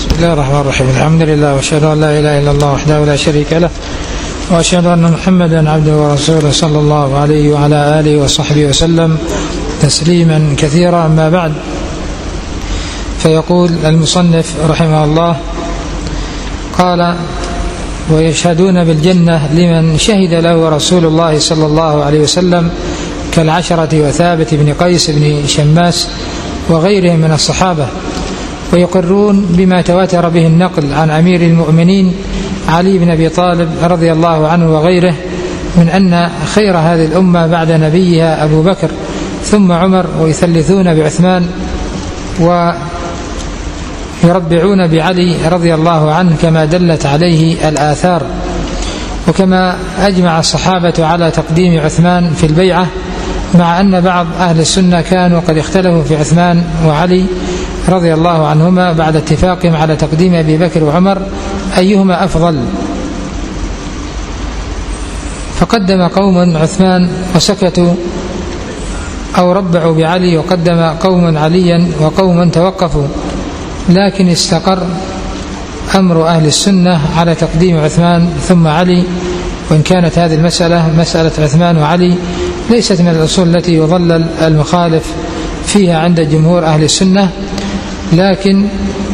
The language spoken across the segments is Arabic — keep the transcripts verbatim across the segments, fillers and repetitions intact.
بسم الله الرحمن الرحيم. الحمد لله وأشهد أن لا إله إلا الله وحده لا شريك له، وأشهد أن محمدا عبده ورسوله صلى الله عليه وعلى آله وصحبه وسلم تسليما كثيرا. أما بعد، فيقول المصنف رحمه الله قال: ويشهدون بالجنة لمن شهد له رسول الله صلى الله عليه وسلم كالعشرة وثابت بن قيس بن شماس وغيرهم من الصحابة، ويقرون بما تواتر به النقل عن أمير المؤمنين علي بن أبي طالب رضي الله عنه وغيره من أن خير هذه الأمة بعد نبيها أبو بكر ثم عمر، ويثلثون بعثمان ويربعون بعلي رضي الله عنه كما دلت عليه الآثار، وكما أجمع الصحابة على تقديم عثمان في البيعة، مع أن بعض أهل السنة كانوا قد اختلفوا في عثمان وعلي رضي الله عنهما بعد اتفاقهم على تقديم أبي بكر وعمر أيهما أفضل، فقدم قوم عثمان وسكتوا أو ربعوا بعلي، وقدم قوم عليا وقوم توقفوا، لكن استقر أمر أهل السنة على تقديم عثمان ثم علي، وإن كانت هذه المسألة مسألة عثمان وعلي ليست من الأصول التي يضلل المخالف فيها عند جمهور أهل السنة، لكن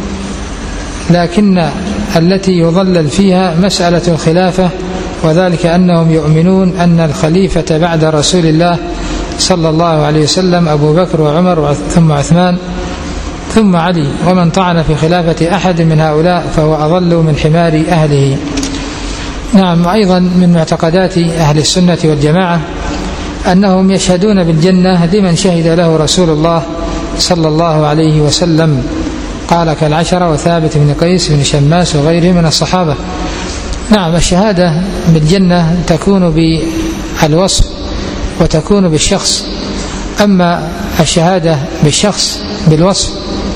لكن التي يضلل فيها مسألة الخلافة، وذلك أنهم يؤمنون أن الخليفة بعد رسول الله صلى الله عليه وسلم أبو بكر وعمر ثم عثمان ثم علي، ومن طعن في خلافة أحد من هؤلاء فهو أضل من حمار أهله. نعم، وأيضا من معتقدات أهل السنة والجماعة أنهم يشهدون بالجنة لمن شهد له رسول الله صلى الله عليه وسلم، قال كالعشرة وثابت بن قيس بن شماس وغيره من الصحابة. نعم، الشهادة بالجنة تكون بالوصف وتكون بالشخص، أما الشهادة بالشخص بالوصف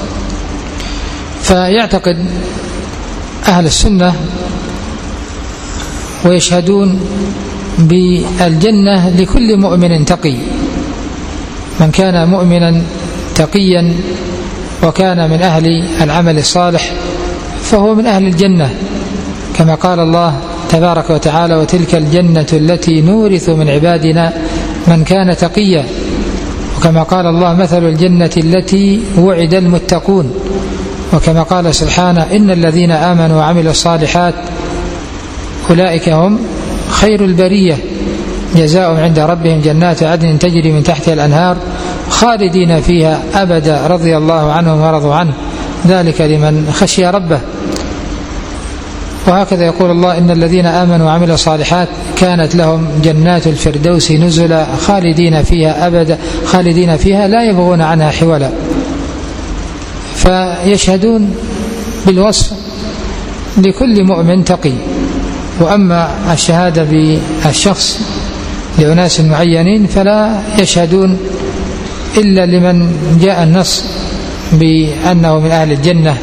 فيعتقد أهل السنة ويشهدون بالجنة لكل مؤمن تقي، من كان مؤمنا تقيا وكان من أهل العمل الصالح فهو من أهل الجنة، كما قال الله تبارك وتعالى: وتلك الجنة التي نورث من عبادنا من كان تقيا، وكما قال الله: مثل الجنة التي وعد المتقون، وكما قال سبحانه: إن الذين آمنوا وعملوا الصالحات أولئك هم خير البرية جزاؤهم عند ربهم جنات عدن تجري من تحتها الأنهار خالدين فيها أبدا رضي الله عنهم ورضوا عنه ذلك لمن خشي ربه. وهكذا يقول الله: إن الذين آمنوا وعملوا الصالحات كانت لهم جنات الفردوس نزلا خالدين فيها أبدا خالدين فيها لا يبغون عنها حولا. فيشهدون بالوصف لكل مؤمن تقي. وأما الشهادة بالشخص لأناس معينين فلا يشهدون إلا لمن جاء النص بأنه من أهل الجنة،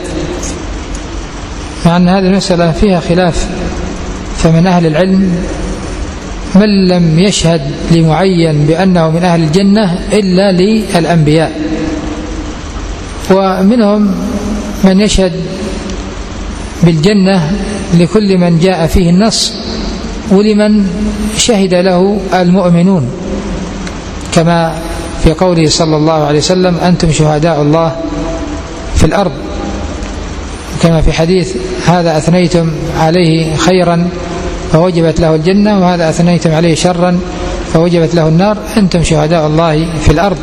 مع أن هذه المسألة فيها خلاف، فمن أهل العلم من لم يشهد لمعين بأنه من أهل الجنة إلا للأنبياء، ومنهم من يشهد بالجنة لكل من جاء فيه النص ولمن شهد له المؤمنون، كما في قوله صلى الله عليه وسلم: أنتم شهداء الله في الأرض، كما في حديث: هذا أثنيتم عليه خيرا فوجبت له الجنة، وهذا أثنيتم عليه شرا فوجبت له النار، أنتم شهداء الله في الأرض.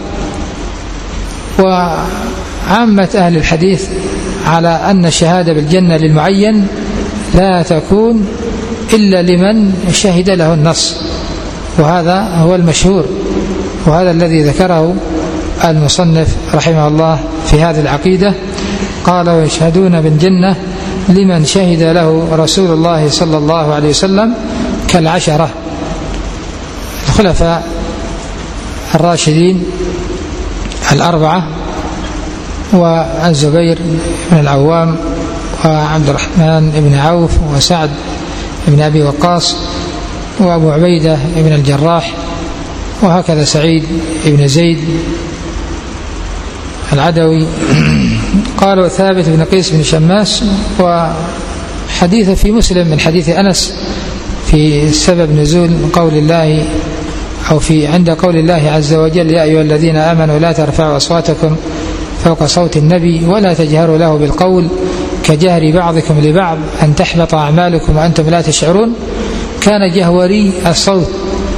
وعامة أهل الحديث على أن الشهادة بالجنة للمعين لا تكون إلا لمن شهد له النص، وهذا هو المشهور، وهذا الذي ذكره المصنف رحمه الله في هذه العقيدة. قال: ويشهدون بالجنة لمن شهد له رسول الله صلى الله عليه وسلم كالعشرة الخلفاء الراشدين الأربعة، والزبير بن العوام وعبد الرحمن بن عوف وسعد بن أبي وقاص وأبو عبيدة بن الجراح، وهكذا سعيد بن زيد العدوي قالوا ثابت بن قيس بن شماس، وحديث في مسلم من حديث أنس في سبب نزول قول الله أو في عند قول الله عز وجل: يا أيها الذين آمنوا لا ترفعوا أصواتكم فوق صوت النبي ولا تجهروا له بالقول كجهر بعضكم لبعض أن تحبط أعمالكم وأنتم لا تشعرون. كان جهوري الصوت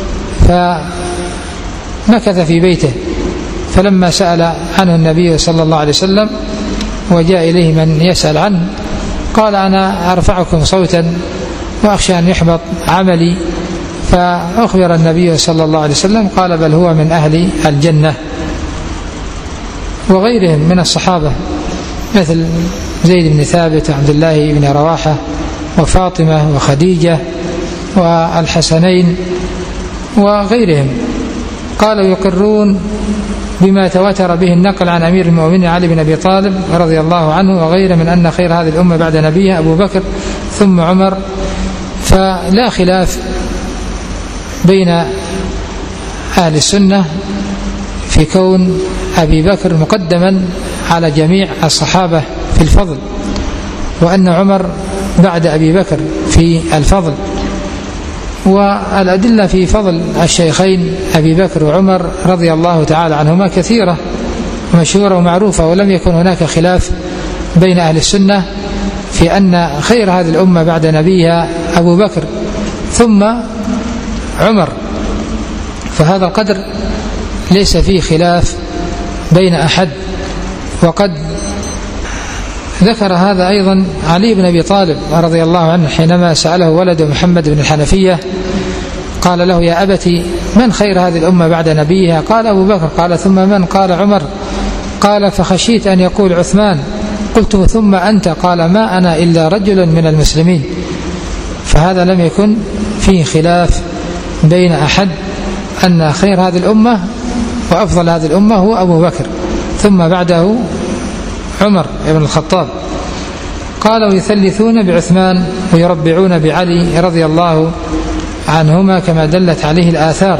فمكث في بيته، فلما سأل عنه النبي صلى الله عليه وسلم وجاء إليه من يسأل عنه قال: أنا أرفعكم صوتا وأخشى أن يحبط عملي. فأخبر النبي صلى الله عليه وسلم قال: بل هو من أهل الجنة. وغيرهم من الصحابة مثل زيد بن ثابت وعبد الله بن رواحة وفاطمة وخديجة والحسنين وغيرهم قالوا يقرون بما تواتر به النقل عن أمير المؤمنين علي بن أبي طالب رضي الله عنه وغيره من أن خير هذه الأمة بعد نبيها أبو بكر ثم عمر. فلا خلاف بين أهل السنة في كون أبي بكر مقدما على جميع الصحابة في الفضل، وأن عمر بعد أبي بكر في الفضل. والأدلة في فضل الشيخين أبي بكر وعمر رضي الله تعالى عنهما كثيرة مشهورة ومعروفة، ولم يكن هناك خلاف بين أهل السنة في أن خير هذه الأمة بعد نبيها أبو بكر ثم عمر. فهذا القدر ليس فيه خلاف بين أحد. وقد ذكر هذا أيضا علي بن أبي طالب رضي الله عنه حينما سأله ولد محمد بن الحنفية قال له: يا أبتي من خير هذه الأمة بعد نبيها؟ قال: أبو بكر. قال: ثم من؟ قال: عمر. قال: فخشيت أن يقول عثمان. قلت: ثم أنت؟ قال: ما أنا إلا رجل من المسلمين. فهذا لم يكن فيه خلاف بين أحد أن خير هذه الأمة وأفضل هذه الأمة هو أبو بكر، ثم بعده عمر بن الخطاب. قالوا: يثلثون بعثمان ويربعون بعلي رضي الله عنهما كما دلت عليه الآثار.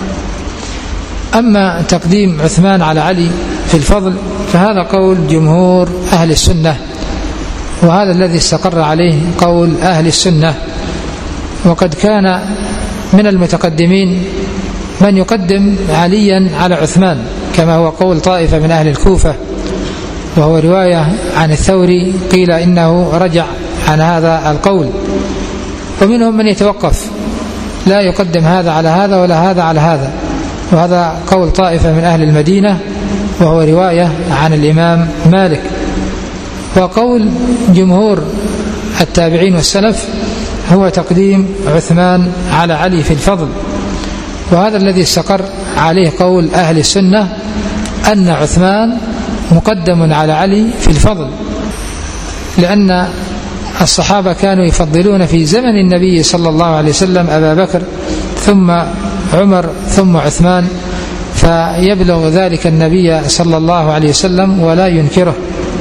أما تقديم عثمان على علي في الفضل فهذا قول جمهور أهل السنة، وهذا الذي استقر عليه قول أهل السنة. وقد كان من المتقدمين من يقدم عليا على عثمان كما هو قول طائفة من أهل الكوفة، وهو رواية عن الثوري قيل إنه رجع عن هذا القول. ومنهم من يتوقف لا يقدم هذا على هذا ولا هذا على هذا، وهذا قول طائفة من أهل المدينة وهو رواية عن الإمام مالك. وقول جمهور التابعين والسلف هو تقديم عثمان على علي في الفضل، وهذا الذي استقر عليه قول أهل السنة أن عثمان مقدم على علي في الفضل، لأن الصحابة كانوا يفضلون في زمن النبي صلى الله عليه وسلم أبا بكر ثم عمر ثم عثمان، فيبلغ ذلك النبي صلى الله عليه وسلم ولا ينكره.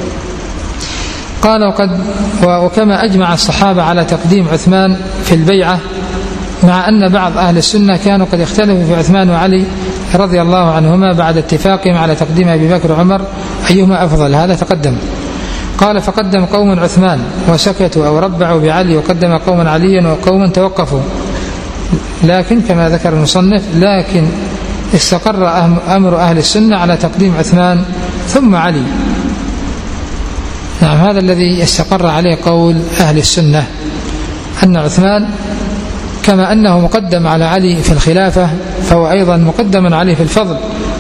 قال: وقد وكما أجمع الصحابة على تقديم عثمان في البيعة، مع أن بعض أهل السنة كانوا قد اختلفوا في عثمان وعلي رضي الله عنهما بعد اتفاقهم على تقديم أبي بكر وعمر أيهما أفضل. هذا تقدم. قال: فقدم قوم عثمان وسكتوا أو ربعوا بعلي، وقدم قوم عليا وقوم توقفوا. لكن كما ذكر المصنف: لكن استقر أمر أهل السنة على تقديم عثمان ثم علي. نعم، هذا الذي استقر عليه قول أهل السنة، أن عثمان كما أنه مقدم على علي في الخلافة فهو أيضا مقدم عليه في الفضل.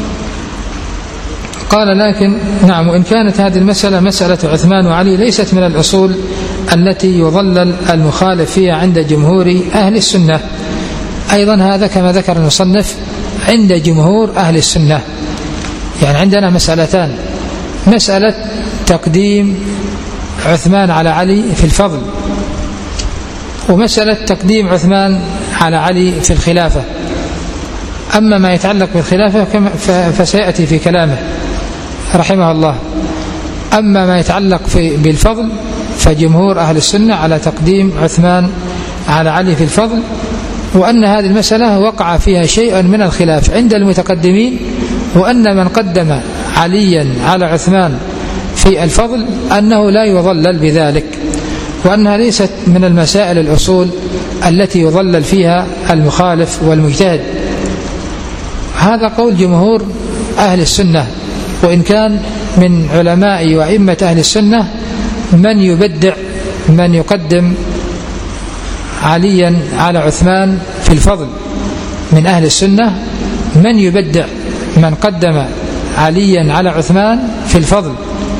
قال: لكن نعم، وإن كانت هذه المسألة مسألة عثمان وعلي ليست من الأصول التي يضلل المخالف فيها عند جمهور أهل السنة. أيضا هذا كما ذكر المصنف عند جمهور أهل السنة. يعني عندنا مسألتان: مسألة تقديم عثمان على علي في الفضل، ومسألة تقديم عثمان على علي في الخلافة. أما ما يتعلق بالخلافة فسيأتي في كلامه رحمه الله. أما ما يتعلق بالفضل فجمهور أهل السنة على تقديم عثمان على علي في الفضل، وأن هذه المسألة وقع فيها شيء من الخلاف عند المتقدمين، وأن من قدم عليا على عثمان في الفضل أنه لا يضلل بذلك، وأنها ليست من المسائل الأصول التي يضلل فيها المخالف والمجتهد. هذا قول جمهور أهل السنة، وإن كان من علماء وأئمة أهل السنة من يبدع، من يقدم عليا على عثمان في الفضل من أهل السنة، من يبدع من قدم عليا على عثمان في الفضل،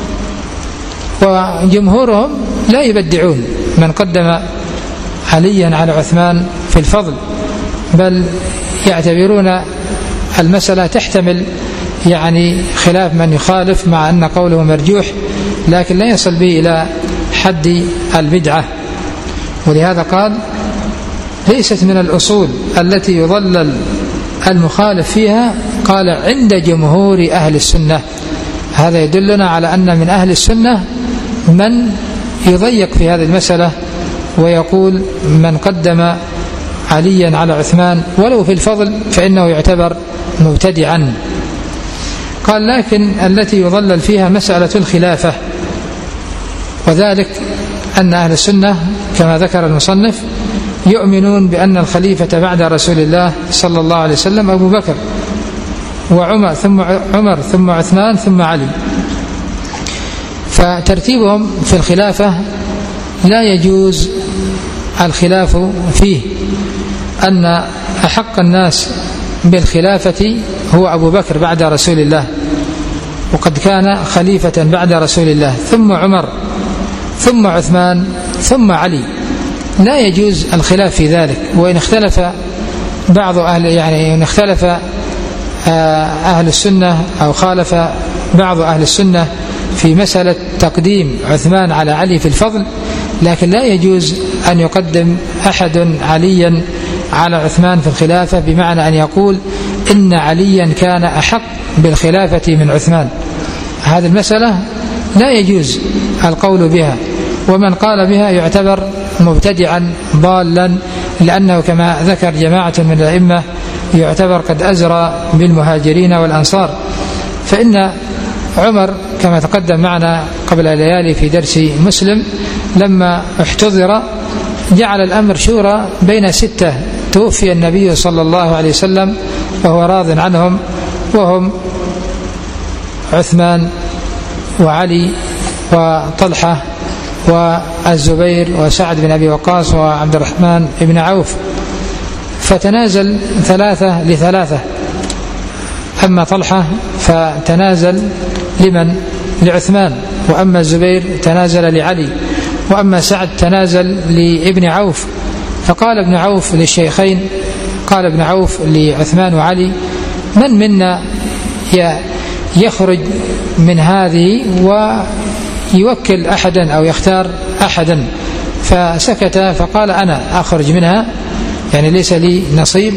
وجمهورهم لا يبدعون من قدم عليا على عثمان في الفضل، بل يعتبرون المسألة تحتمل يعني خلاف من يخالف، مع أن قوله مرجوح لكن لا يصل به إلى حد البدعة. ولهذا قال ليست من الأصول التي يضلل المخالف فيها، قال عند جمهور أهل السنة. هذا يدلنا على أن من أهل السنة من يضيق في هذه المسألة ويقول من قدم عليا على عثمان ولو في الفضل فإنه يعتبر مبتدعا. قال لكن التي يضلل فيها مسألة الخلافة، وذلك أن أهل السنة كما ذكر المصنف يؤمنون بأن الخليفة بعد رسول الله صلى الله عليه وسلم أبو بكر وعمر ثم عمر ثم عثمان ثم علي، فترتيبهم في الخلافة لا يجوز الخلاف فيه، أن أحق الناس بالخلافة هو أبو بكر بعد رسول الله، وقد كان خليفة بعد رسول الله، ثم عمر ثم عثمان ثم علي. لا يجوز الخلاف في ذلك. وإن اختلف بعض أهل يعني إن اختلف أهل السنة أو خالف بعض أهل السنة في مسألة تقديم عثمان على علي في الفضل، لكن لا يجوز أن يقدم أحد عليا على عثمان في الخلافة، بمعنى أن يقول إن عليا كان أحق بالخلافة من عثمان. هذه المسألة لا يجوز القول بها، ومن قال بها يعتبر مبتدعا ضالا، لأنه كما ذكر جماعة من الأئمة يعتبر قد أزرى بالمهاجرين والأنصار. فإن عمر كما تقدم معنا قبل ليالي في درس مسلم لما احتضر جعل الأمر شورى بين ستة توفي النبي صلى الله عليه وسلم وهو راض عنهم، وهم عثمان وعلي وطلحة والزبير وسعد بن أبي وقاص وعبد الرحمن بن عوف، فتنازل ثلاثة لثلاثة. أما طلحة فتنازل لمن؟ لعثمان، وأما الزبير تنازل لعلي، وأما سعد تنازل لابن عوف. فقال ابن عوف للشيخين، قال ابن عوف لعثمان وعلي: من منا يخرج من هذه ويوكل أحدا أو يختار أحدا؟ فسكت، فقال: أنا أخرج منها، يعني ليس لي نصيب،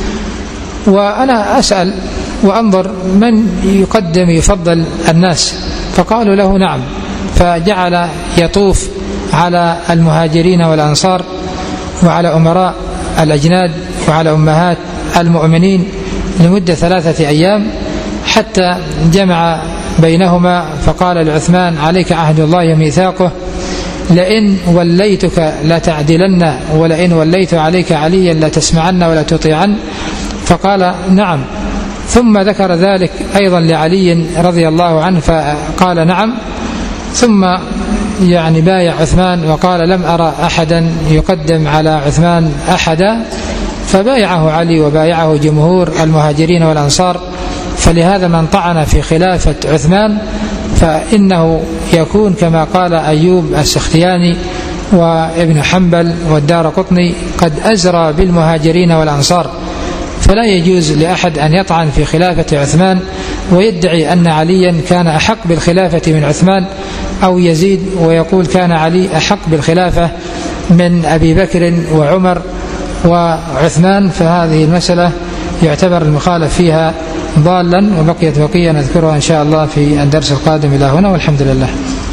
وأنا أسأل وأنظر من يقدم يفضل الناس. فقالوا له: نعم. فجعل يطوف على المهاجرين والأنصار وعلى أمراء الأجناد وعلى أمهات المؤمنين لمدة ثلاثة أيام حتى جمع بينهما، فقال لعثمان: عليك عهد الله وميثاقه، لئن وليتك لا تعدلن، ولئن وليت عليك عليا لا تسمعن ولا تطيعن. فقال: نعم. ثم ذكر ذلك أيضا لعلي رضي الله عنه فقال: نعم. ثم يعني بايع عثمان وقال: لم أرى أحدا يقدم على عثمان أحدا، فبايعه علي وبايعه جمهور المهاجرين والأنصار. فلهذا من طعن في خلافة عثمان فإنه يكون كما قال أيوب السختياني وابن حنبل والدارقطني قد أزرى بالمهاجرين والأنصار. فلا يجوز لأحد أن يطعن في خلافة عثمان ويدعي أن عليا كان أحق بالخلافة من عثمان، أو يزيد ويقول كان علي أحق بالخلافة من أبي بكر وعمر وعثمان. فهذه المسألة يعتبر المخالف فيها ضالا، وبقيت بقية نذكرها إن شاء الله في الدرس القادم. إلى هنا والحمد لله.